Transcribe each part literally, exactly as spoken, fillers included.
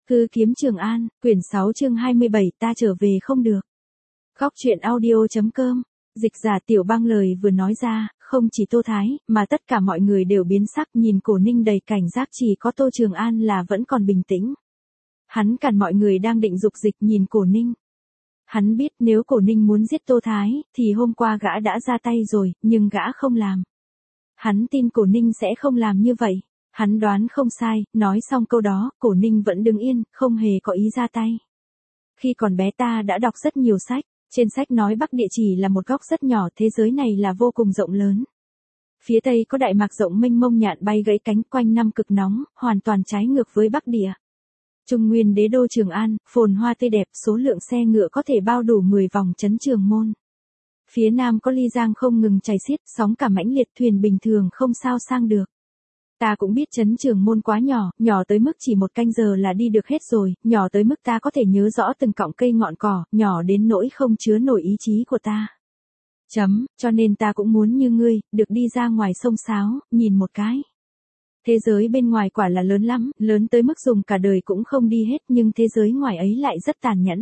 Cứ kiếm Trường An, quyển sáu chương hai mươi bảy, ta trở về không được. Góc truyện audio.com, dịch giả Tiểu Bang lời vừa nói ra, không chỉ Tô Thái, mà tất cả mọi người đều biến sắc nhìn Cổ Ninh đầy cảnh giác, chỉ có Tô Trường An là vẫn còn bình tĩnh. Hắn cản mọi người đang định dục dịch nhìn Cổ Ninh. Hắn biết nếu Cổ Ninh muốn giết Tô Thái, thì hôm qua gã đã ra tay rồi, nhưng gã không làm. Hắn tin Cổ Ninh sẽ không làm như vậy. Hắn đoán không sai, nói xong câu đó, Cổ Ninh vẫn đứng yên, không hề có ý ra tay. Khi còn bé ta đã đọc rất nhiều sách, trên sách nói Bắc Địa chỉ là một góc rất nhỏ, thế giới này là vô cùng rộng lớn. Phía Tây có đại mạc rộng mênh mông, nhạn bay gãy cánh, quanh năm cực nóng, hoàn toàn trái ngược với Bắc Địa. Trung nguyên đế đô Trường An, phồn hoa tươi đẹp, số lượng xe ngựa có thể bao đủ mười vòng trấn Trường Môn. Phía Nam có Ly Giang không ngừng chảy xiết, sóng cả mãnh liệt, thuyền bình thường không sao sang được. Ta cũng biết trấn Trường Môn quá nhỏ, nhỏ tới mức chỉ một canh giờ là đi được hết rồi, nhỏ tới mức ta có thể nhớ rõ từng cọng cây ngọn cỏ, nhỏ đến nỗi không chứa nổi ý chí của ta. Chấm, cho nên ta cũng muốn như ngươi, được đi ra ngoài sông sáo, nhìn một cái. Thế giới bên ngoài quả là lớn lắm, lớn tới mức dùng cả đời cũng không đi hết, nhưng thế giới ngoài ấy lại rất tàn nhẫn.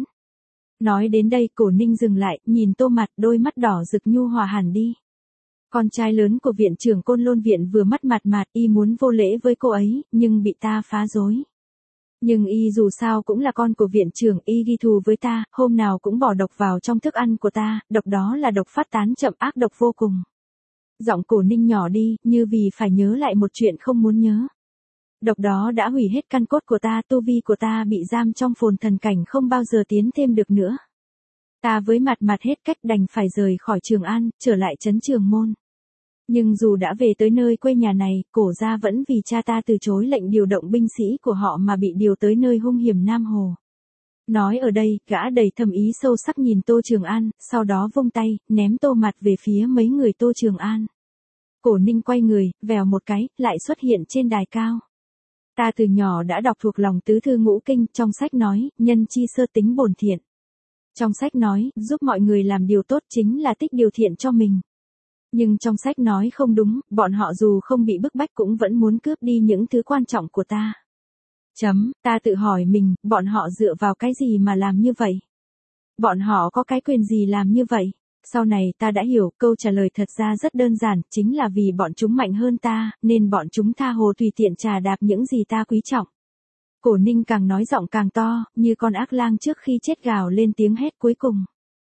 Nói đến đây, Cổ Ninh dừng lại, nhìn Tô Mạt, đôi mắt đỏ rực nhu hòa hẳn đi. Con trai lớn của viện trưởng Côn Lôn viện vừa mắt Mạt Mạt, y muốn vô lễ với cô ấy, nhưng bị ta phá rối. Nhưng y dù sao cũng là con của viện trưởng, y ghi thù với ta, hôm nào cũng bỏ độc vào trong thức ăn của ta, độc đó là độc phát tán chậm, ác độc vô cùng. Giọng Cổ Ninh nhỏ đi, như vì phải nhớ lại một chuyện không muốn nhớ. Độc đó đã hủy hết căn cốt của ta, tu vi của ta bị giam trong phồn thần cảnh, không bao giờ tiến thêm được nữa. Ta với Mạt Mạt hết cách, đành phải rời khỏi Trường An, trở lại trấn Trường Môn. Nhưng dù đã về tới nơi quê nhà này, Cổ gia vẫn vì cha ta từ chối lệnh điều động binh sĩ của họ mà bị điều tới nơi hung hiểm Nam Hồ. Nói ở đây, gã đầy thâm ý sâu sắc nhìn Tô Trường An, sau đó vung tay, ném Tô Mạt về phía mấy người Tô Trường An. Cổ Ninh quay người, vèo một cái, lại xuất hiện trên đài cao. Ta từ nhỏ đã đọc thuộc lòng tứ thư ngũ kinh, trong sách nói, nhân chi sơ tính bổn thiện. Trong sách nói, giúp mọi người làm điều tốt chính là tích điều thiện cho mình. Nhưng trong sách nói không đúng, bọn họ dù không bị bức bách cũng vẫn muốn cướp đi những thứ quan trọng của ta. Chấm, ta tự hỏi mình, bọn họ dựa vào cái gì mà làm như vậy? Bọn họ có cái quyền gì làm như vậy? Sau này ta đã hiểu, câu trả lời thật ra rất đơn giản, chính là vì bọn chúng mạnh hơn ta, nên bọn chúng tha hồ tùy tiện trà đạp những gì ta quý trọng. Cổ Ninh càng nói giọng càng to, như con ác lang trước khi chết gào lên tiếng hét cuối cùng.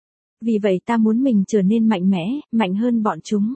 Vì vậy ta muốn mình trở nên mạnh mẽ, mạnh hơn bọn chúng.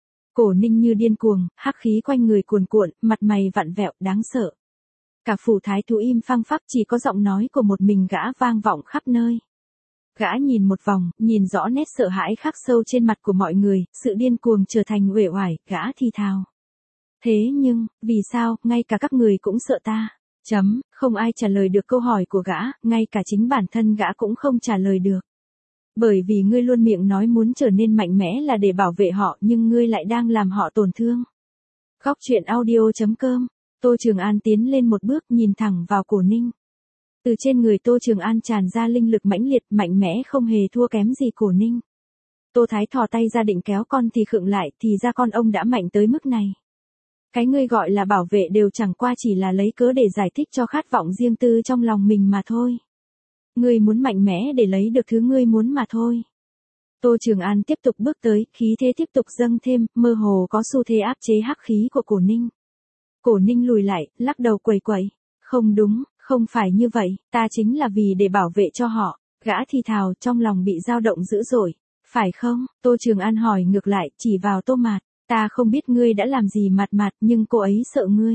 Cổ Ninh như điên cuồng, hắc khí quanh người cuồn cuộn, mặt mày vặn vẹo, đáng sợ. Cả phủ thái thú im phăng phắc, chỉ có giọng nói của một mình gã vang vọng khắp nơi. Gã nhìn một vòng, nhìn rõ nét sợ hãi khắc sâu trên mặt của mọi người, sự điên cuồng trở thành uể oải, gã thì thào. Thế nhưng, vì sao, ngay cả các người cũng sợ ta? Chấm, không ai trả lời được câu hỏi của gã, ngay cả chính bản thân gã cũng không trả lời được. Bởi vì ngươi luôn miệng nói muốn trở nên mạnh mẽ là để bảo vệ họ, nhưng ngươi lại đang làm họ tổn thương. Góc truyện audio.com, Tô Trường An tiến lên một bước, nhìn thẳng vào Cổ Ninh. Từ trên người Tô Trường An tràn ra linh lực mãnh liệt, mạnh mẽ không hề thua kém gì Cổ Ninh. Tô Thái thò tay ra định kéo con thì khựng lại, thì ra con ông đã mạnh tới mức này. Cái ngươi gọi là bảo vệ đều chẳng qua chỉ là lấy cớ để giải thích cho khát vọng riêng tư trong lòng mình mà thôi. Ngươi muốn mạnh mẽ để lấy được thứ ngươi muốn mà thôi. Tô Trường An tiếp tục bước tới, khí thế tiếp tục dâng thêm, mơ hồ có xu thế áp chế hắc khí của Cổ Ninh. Cổ Ninh lùi lại, lắc đầu quẩy quẩy. Không đúng, không phải như vậy, ta chính là vì để bảo vệ cho họ. Gã thì thào, trong lòng bị dao động dữ dội. Phải không? Tô Trường An hỏi ngược lại, chỉ vào Tô Mạt. Ta không biết ngươi đã làm gì Mạt Mạt, nhưng cô ấy sợ ngươi.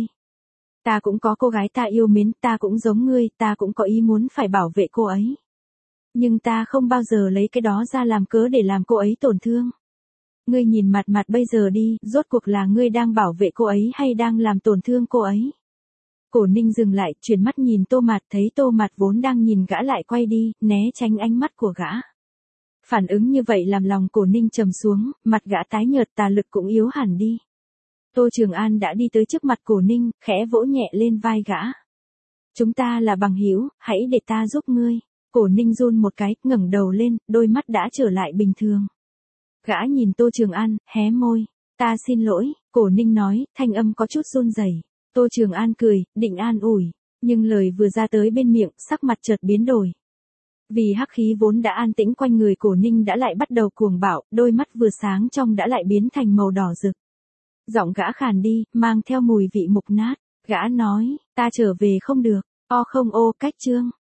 Ta cũng có cô gái ta yêu mến, ta cũng giống ngươi, ta cũng có ý muốn phải bảo vệ cô ấy. Nhưng ta không bao giờ lấy cái đó ra làm cớ để làm cô ấy tổn thương. Ngươi nhìn Mạt Mạt bây giờ đi, rốt cuộc là ngươi đang bảo vệ cô ấy hay đang làm tổn thương cô ấy? Cổ Ninh dừng lại, chuyển mắt nhìn Tô Mạt, thấy Tô Mạt vốn đang nhìn gã lại quay đi, né tránh ánh mắt của gã. Phản ứng như vậy làm lòng Cổ Ninh trầm xuống, mặt gã tái nhợt, tà lực cũng yếu hẳn đi. Tô Trường An đã đi tới trước mặt Cổ Ninh, khẽ vỗ nhẹ lên vai gã. Chúng ta là bằng hữu, hãy để ta giúp ngươi. Cổ Ninh run một cái, ngẩng đầu lên, đôi mắt đã trở lại bình thường. Gã nhìn Tô Trường An, hé môi. Ta xin lỗi, Cổ Ninh nói, thanh âm có chút run rẩy. Tô Trường An cười, định an ủi. Nhưng lời vừa ra tới bên miệng, sắc mặt chợt biến đổi. Vì hắc khí vốn đã an tĩnh quanh người Cổ Ninh đã lại bắt đầu cuồng bạo, đôi mắt vừa sáng trong đã lại biến thành màu đỏ rực. Giọng gã khàn đi, mang theo mùi vị mục nát. Gã nói, ta trở về không được, o không ô cách chương.